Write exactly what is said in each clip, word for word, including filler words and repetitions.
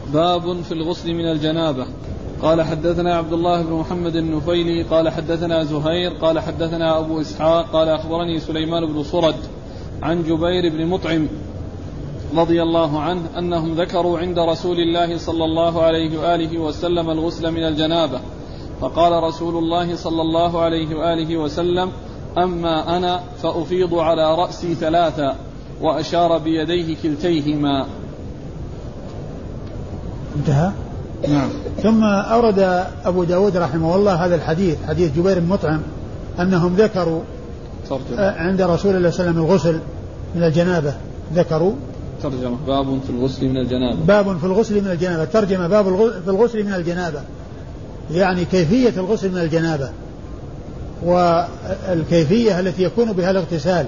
باب في الغسل من الجنابة. قال حدثنا عبد الله بن محمد النفيلي قال حدثنا زهير قال حدثنا أبو إسحاق قال أخبرني سليمان بن صرد عن جبير بن مطعم رضي الله عنه أنهم ذكروا عند رسول الله صلى الله عليه وآله وسلم الغسل من الجنابة، فقال رسول الله صلى الله عليه وآله وسلم: أما أنا فأفيض على رأسي ثلاثا، وأشار بيديه كلتيهما. انتهى. نعم. ثم أورد أبو داود رحمه الله هذا الحديث، حديث جبير بن مطعم، أنهم ذكروا عند رسول الله صلى الله عليه وسلم الغسل من الجنابة. ذكروا ترجمة باب في الغسل من الجنابة. باب في الغسل من الجنابة. ترجمة باب في الغسل من الجنابة، يعني كيفية الغسل من الجنابة والكيفية التي يكون بها الاغتسال،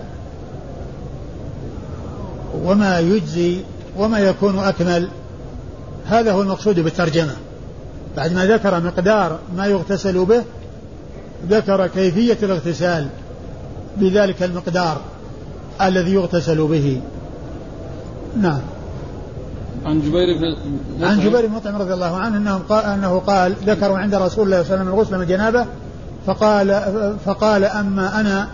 وما يجزي وما يكون أكمل. هذا هو المقصود بالترجمة. بعد ما ذكر مقدار ما يغتسل به، ذكر كيفية الاغتسال بذلك المقدار الذي يغتسل به. نعم. عن جبير بن مطعم عن جبير بن مطعم رضي الله عنه أنه قال, أنه قال ذكروا عند رسول الله صلى الله عليه وسلم الغسل من الجنابة، فقال فقال أما أنا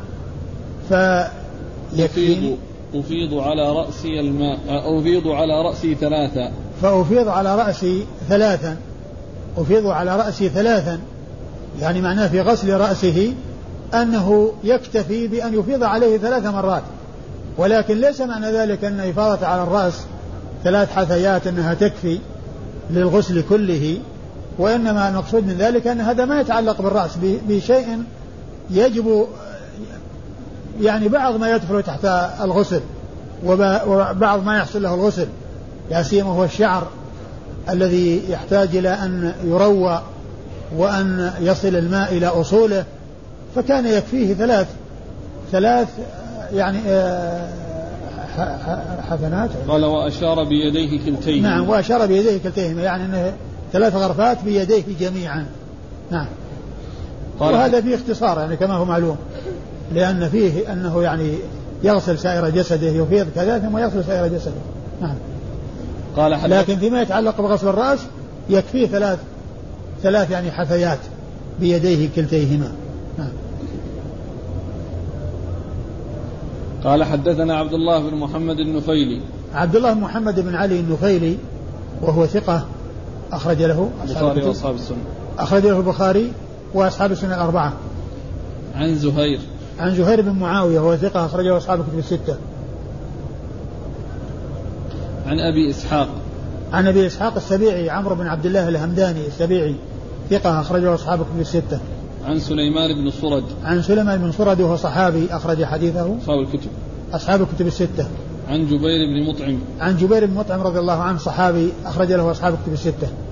فيكفيني أفيض على رأسي الماء أفيض على رأسي ثلاثا فأفيض على رأسي ثلاثا أفيض على رأسي ثلاثا يعني معناه في غسل رأسه أنه يكتفي بأن يفيض عليه ثلاث مرات، ولكن ليس معنى ذلك أن إفاضة على الرأس ثلاث حثيات أنها تكفي للغسل كله، وإنما المقصود من ذلك أن هذا ما يتعلق بالرأس بشيء يجب، يعني بعض ما يدخل تحت الغسل وبعض ما يحصل له الغسل، لا سيما هو الشعر الذي يحتاج إلى أن يروى وأن يصل الماء إلى أصوله، فكان يكفيه ثلاث ثلاث يعني حفنات. قال وأشار بيديه كلتيهما. نعم، وأشار بيديه كلتيهما، يعني أنه ثلاث غرفات بيديه جميعا. نعم. وهذا فيه اختصار يعني كما هو معلوم، لأن فيه أنه يعني يغسل سائر جسده، يفيض كذا ثم يغسل سائر جسده. نعم. قال لكن فيما يتعلق بغسل الرأس يكفيه ثلاث ثلاث يعني حثيات بيديه كلتيهما. نعم. قال حدثنا عبد الله بن محمد النفيلي. عبد الله بن محمد بن علي النفيلي وهو ثقة أخرج له البخاري وأصحاب السنة. أخرج له البخاري وأصحاب السنة الأربعة. عن زهير عن زهير بن معاوية وهو ثقة أخرجه أصحاب الكتب الستة. عن أبي إسحاق عن أبي إسحاق السبيعي عمرو بن عبد الله الهمداني السبيعي ثقة أخرجه أصحاب الكتب الستة. عن سليمان بن صرد عن سليمان بن صرد وهو صحابي أخرج حديثه أصحاب الكتب أصحاب الكتب الستة. عن جبير بن مطعم عن جبير بن مطعم رضي الله عنه صحابي أخرج له أصحاب الكتب الستة.